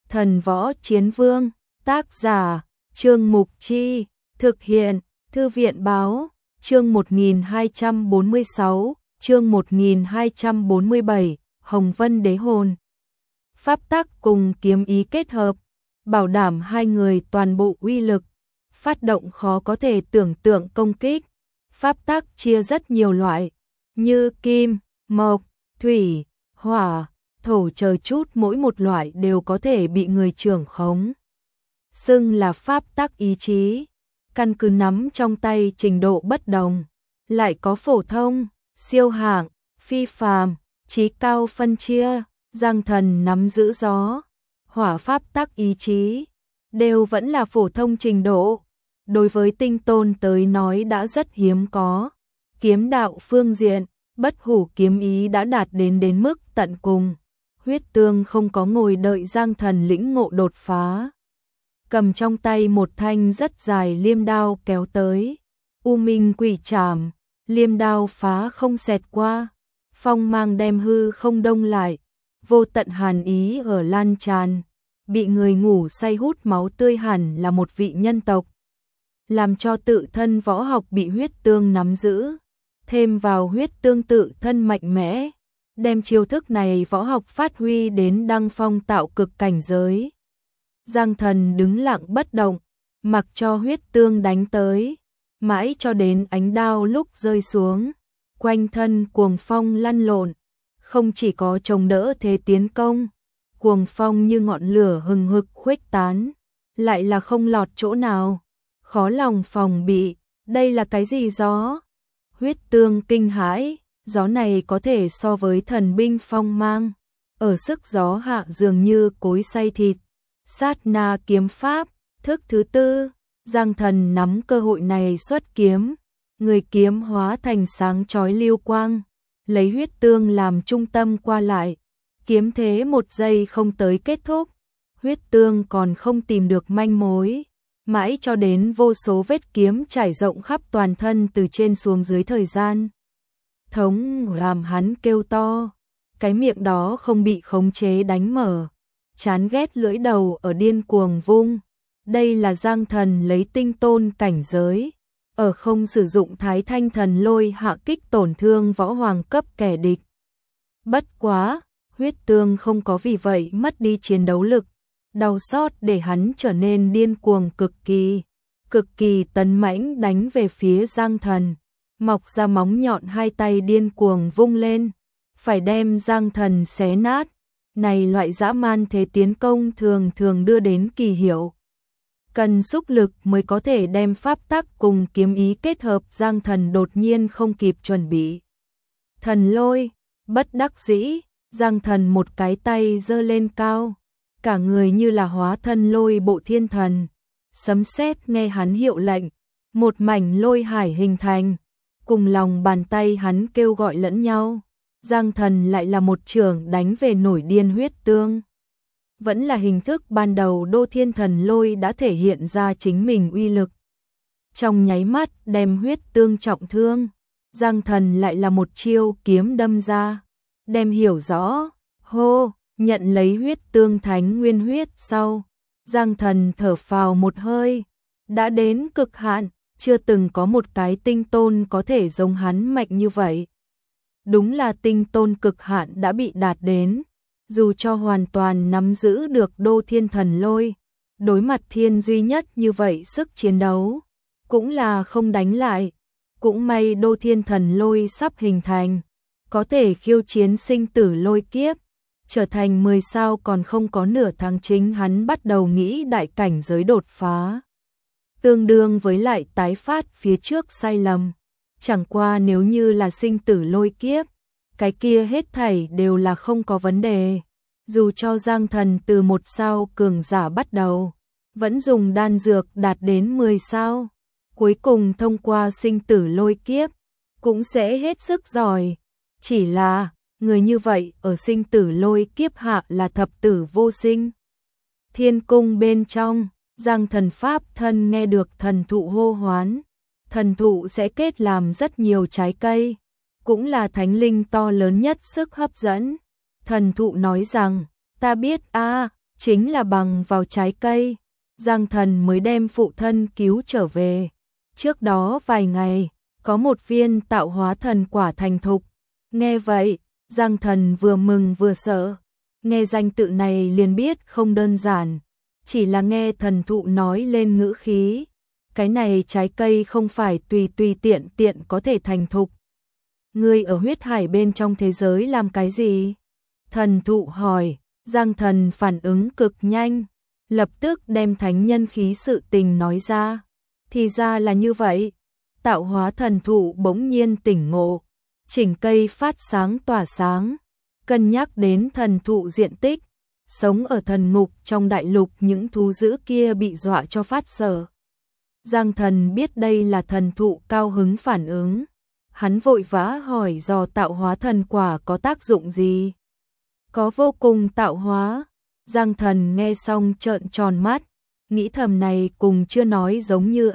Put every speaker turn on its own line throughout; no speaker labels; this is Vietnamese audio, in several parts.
Thần Võ Chiến Vương, tác giả, Trương Mục Chi, thực hiện, Thư viện Báo, chương 1246, chương 1247, Hồng Vân Đế Hồn. Pháp tắc cùng kiếm ý kết hợp, bảo đảm hai người toàn bộ uy lực, phát động khó có thể tưởng tượng công kích. Pháp tắc chia rất nhiều loại, như kim, mộc, thủy, hỏa, thổ chờ chút, mỗi một loại đều có thể bị người trưởng khống. Xưng là pháp tắc ý chí, căn cứ nắm trong tay trình độ bất đồng, lại có phổ thông, siêu hạng, phi phàm, chí cao phân chia. Giang Thần nắm giữ gió, hỏa pháp tắc ý chí, đều vẫn là phổ thông trình độ. Đối với tinh tôn tới nói đã rất hiếm có. Kiếm đạo phương diện, bất hủ kiếm ý đã đạt đến mức tận cùng. Huyết Tương không có ngồi đợi Giang Thần lĩnh ngộ đột phá. Cầm trong tay một thanh rất dài liêm đao kéo tới. U Minh Quỷ Trảm, liêm đao phá không xẹt qua. Phong mang đem hư không đông lại. Vô tận hàn ý ở lan tràn. Bị người ngủ say hút máu tươi hẳn là một vị nhân tộc. Làm cho tự thân võ học bị Huyết Tương nắm giữ. Thêm vào Huyết Tương tự thân mạnh mẽ. Đem chiêu thức này võ học phát huy đến đăng phong tạo cực cảnh giới. Giang Thần đứng lặng bất động, mặc cho Huyết Tương đánh tới, mãi cho đến ánh đao lúc rơi xuống, quanh thân cuồng phong lăn lộn, không chỉ có chống đỡ thế tiến công, cuồng phong như ngọn lửa hừng hực khuếch tán, lại là không lọt chỗ nào, khó lòng phòng bị, đây là cái gì gió? Huyết Tương kinh hãi, gió này có thể so với thần binh phong mang, ở sức gió hạ dường như cối xay thịt. Sát na kiếm pháp, thức thứ tư, Giang Thần nắm cơ hội này xuất kiếm, người kiếm hóa thành sáng chói lưu quang, lấy Huyết Tương làm trung tâm qua lại, kiếm thế một giây không tới kết thúc, Huyết Tương còn không tìm được manh mối, mãi cho đến vô số vết kiếm trải rộng khắp toàn thân từ trên xuống dưới thời gian. Thống làm hắn kêu to, cái miệng đó không bị khống chế đánh mở. Chán ghét lưỡi đầu ở điên cuồng vung. Đây là Giang Thần lấy tinh tôn cảnh giới, ở không sử dụng Thái Thanh Thần Lôi hạ kích tổn thương võ hoàng cấp kẻ địch. Bất quá, Huyết Tương không có vì vậy mất đi chiến đấu lực, đau xót để hắn trở nên điên cuồng cực kỳ tấn mãnh đánh về phía Giang Thần, mọc ra móng nhọn hai tay điên cuồng vung lên, phải đem Giang Thần xé nát. Này loại dã man thế tiến công thường thường đưa đến kỳ hiệu. Cần xúc lực mới có thể đem pháp tắc cùng kiếm ý kết hợp. Giang Thần đột nhiên không kịp chuẩn bị. Thần lôi, bất đắc dĩ, Giang Thần một cái tay giơ lên cao. Cả người như là hóa thân lôi bộ thiên thần. Sấm sét nghe hắn hiệu lệnh. Một mảnh lôi hải hình thành. Cùng lòng bàn tay hắn kêu gọi lẫn nhau. Giang Thần lại là một chưởng đánh về nổi điên Huyết Tương. Vẫn là hình thức ban đầu Đô Thiên Thần Lôi đã thể hiện ra chính mình uy lực. Trong nháy mắt đem Huyết Tương trọng thương, Giang Thần lại là một chiêu kiếm đâm ra, đem hiểu rõ, hô, nhận lấy Huyết Tương thánh nguyên huyết sau. Giang Thần thở phào một hơi, đã đến cực hạn, chưa từng có một cái tinh tôn có thể giống hắn mạnh như vậy. Đúng là tinh tôn cực hạn đã bị đạt đến, dù cho hoàn toàn nắm giữ được Đô Thiên Thần Lôi, đối mặt thiên duy nhất như vậy sức chiến đấu, cũng là không đánh lại, cũng may Đô Thiên Thần Lôi sắp hình thành, có thể khiêu chiến sinh tử lôi kiếp, trở thành 10 sao còn không có nửa tháng chính hắn bắt đầu nghĩ đại cảnh giới đột phá. Tương đương với lại tái phát phía trước sai lầm. Chẳng qua nếu như là sinh tử lôi kiếp, cái kia hết thảy đều là không có vấn đề. Dù cho Giang Thần từ 1 sao cường giả bắt đầu, vẫn dùng đan dược đạt đến 10 sao. Cuối cùng thông qua sinh tử lôi kiếp, cũng sẽ hết sức giỏi. Chỉ là, người như vậy ở sinh tử lôi kiếp hạ là thập tử vô sinh. Thiên cung bên trong, Giang Thần pháp thân nghe được thần thụ hô hoán. Thần thụ sẽ kết làm rất nhiều trái cây, cũng là thánh linh to lớn nhất sức hấp dẫn. Thần thụ nói rằng, ta biết chính là bằng vào trái cây, Giang Thần mới đem phụ thân cứu trở về. Trước đó vài ngày, có một viên tạo hóa thần quả thành thục. Nghe vậy, Giang Thần vừa mừng vừa sợ. Nghe danh tự này liền biết không đơn giản, chỉ là nghe thần thụ nói lên ngữ khí. Cái này trái cây không phải tùy tùy tiện tiện có thể thành thục. Ngươi ở huyết hải bên trong thế giới làm cái gì? Thần thụ hỏi. Giang Thần phản ứng cực nhanh, lập tức đem thánh nhân khí sự tình nói ra. Thì ra là như vậy. Tạo hóa thần thụ bỗng nhiên tỉnh ngộ, chỉnh cây phát sáng tỏa sáng, cân nhắc đến thần thụ diện tích, sống ở thần ngục trong đại lục những thú dữ kia bị dọa cho phát sợ. Giang Thần biết đây là thần thụ cao hứng phản ứng, hắn vội vã hỏi dò tạo hóa thần quả có tác dụng gì. Có vô cùng tạo hóa. Giang Thần nghe xong trợn tròn mắt, nghĩ thầm này cùng chưa nói giống như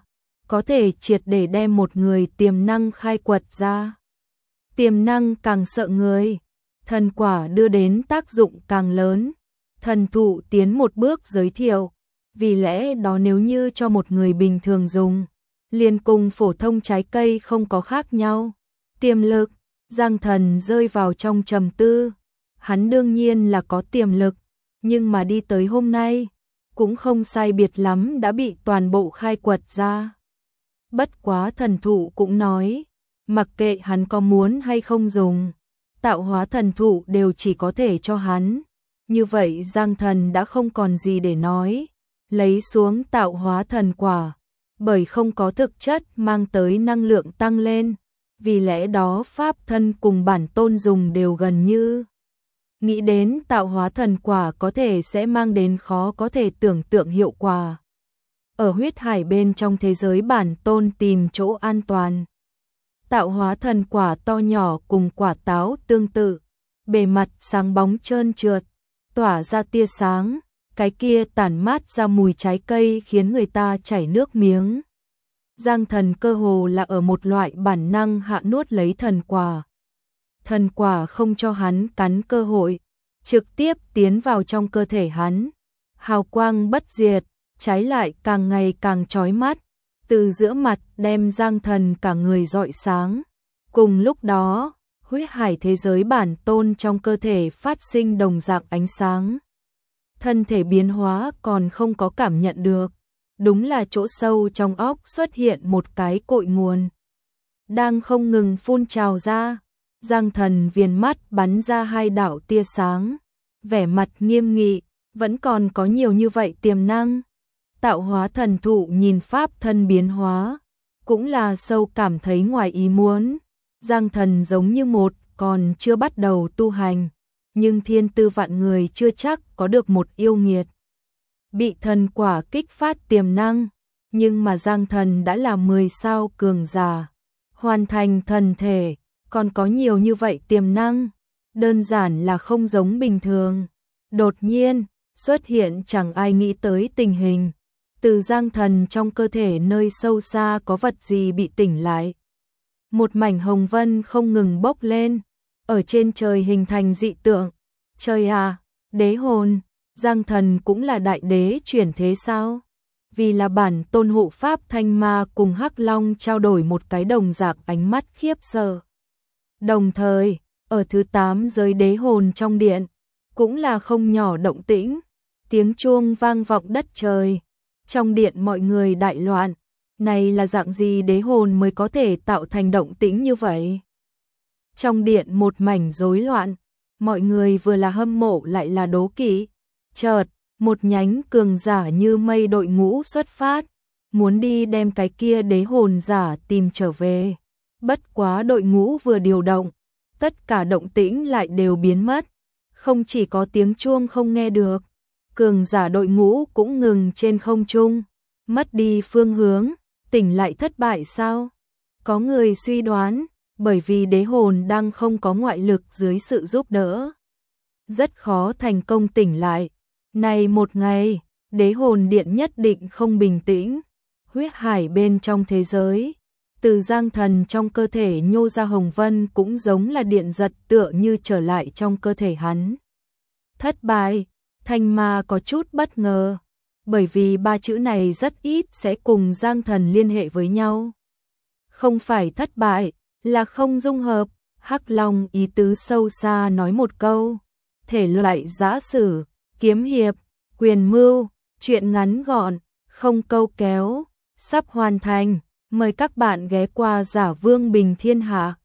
có thể triệt để đem một người tiềm năng khai quật ra. Tiềm năng càng sợ người, thần quả đưa đến tác dụng càng lớn. Thần thụ tiến một bước giới thiệu, vì lẽ đó nếu như cho một người bình thường dùng, liền cùng phổ thông trái cây không có khác nhau. Tiềm lực, Giang Thần rơi vào trong trầm tư. Hắn đương nhiên là có tiềm lực, nhưng mà đi tới hôm nay, cũng không sai biệt lắm đã bị toàn bộ khai quật ra. Bất quá thần thụ cũng nói, mặc kệ hắn có muốn hay không dùng, tạo hóa thần thụ đều chỉ có thể cho hắn. Như vậy Giang Thần đã không còn gì để nói, lấy xuống tạo hóa thần quả, bởi không có thực chất mang tới năng lượng tăng lên, vì lẽ đó pháp thân cùng bản tôn dùng đều gần như. Nghĩ đến tạo hóa thần quả có thể sẽ mang đến khó có thể tưởng tượng hiệu quả. Ở huyết hải bên trong thế giới bản tôn tìm chỗ an toàn. Tạo hóa thần quả to nhỏ cùng quả táo tương tự, bề mặt sáng bóng trơn trượt, tỏa ra tia sáng, cái kia tản mát ra mùi trái cây khiến người ta chảy nước miếng. Giang Thần cơ hồ là ở một loại bản năng hạ nuốt lấy thần quả. Thần quả không cho hắn cắn cơ hội, trực tiếp tiến vào trong cơ thể hắn. Hào quang bất diệt, trái lại càng ngày càng chói mắt, từ giữa mặt đem Giang Thần cả người rọi sáng. Cùng lúc đó, huyết hải thế giới bản tôn trong cơ thể phát sinh đồng dạng ánh sáng. Thân thể biến hóa còn không có cảm nhận được, đúng là chỗ sâu trong óc xuất hiện một cái cội nguồn, đang không ngừng phun trào ra. Giang Thần viền mắt bắn ra hai đạo tia sáng, vẻ mặt nghiêm nghị, vẫn còn có nhiều như vậy tiềm năng. Tạo hóa thần thụ nhìn pháp thân biến hóa, cũng là sâu cảm thấy ngoài ý muốn. Giang Thần giống như một còn chưa bắt đầu tu hành, nhưng thiên tư vạn người chưa chắc có được một yêu nghiệt. Bị thần quả kích phát tiềm năng, nhưng mà Giang Thần đã là 10 sao cường giả, hoàn thành thần thể, còn có nhiều như vậy tiềm năng, đơn giản là không giống bình thường. Đột nhiên, xuất hiện chẳng ai nghĩ tới tình hình, từ Giang Thần trong cơ thể nơi sâu xa có vật gì bị tỉnh lại. Một mảnh hồng vân không ngừng bốc lên, ở trên trời hình thành dị tượng. Trời à, đế hồn, Giang Thần cũng là đại đế chuyển thế sao? Vì là bản tôn hộ pháp Thanh Ma cùng Hắc Long trao đổi một cái đồng dạng ánh mắt khiếp sợ. Đồng thời, ở thứ 8 giới đế hồn trong điện, cũng là không nhỏ động tĩnh, tiếng chuông vang vọng đất trời. Trong điện mọi người đại loạn, này là dạng gì đế hồn mới có thể tạo thành động tĩnh như vậy? Trong điện một mảnh rối loạn, mọi người vừa là hâm mộ lại là đố kỵ. Chợt, một nhánh cường giả như mây đội ngũ xuất phát, muốn đi đem cái kia đế hồn giả tìm trở về. Bất quá đội ngũ vừa điều động, tất cả động tĩnh lại đều biến mất, không chỉ có tiếng chuông không nghe được, cường giả đội ngũ cũng ngừng trên không trung, mất đi phương hướng, tỉnh lại thất bại sao? Có người suy đoán, bởi vì đế hồn đang không có ngoại lực dưới sự giúp đỡ, rất khó thành công tỉnh lại. Này một ngày, đế hồn điện nhất định không bình tĩnh. Huyết hải bên trong thế giới, từ Giang Thần trong cơ thể nhô ra hồng vân cũng giống là điện giật tựa như trở lại trong cơ thể hắn. Thất bại, Thanh Ma có chút bất ngờ, bởi vì ba chữ này rất ít sẽ cùng Giang Thần liên hệ với nhau. Không phải thất bại, là không dung hợp. Hắc Long ý tứ sâu xa nói một câu, thể loại giã sử, kiếm hiệp, quyền mưu, truyện ngắn gọn, không câu kéo, sắp hoàn thành, mời các bạn ghé qua Giả Vương Bình Thiên Hạ.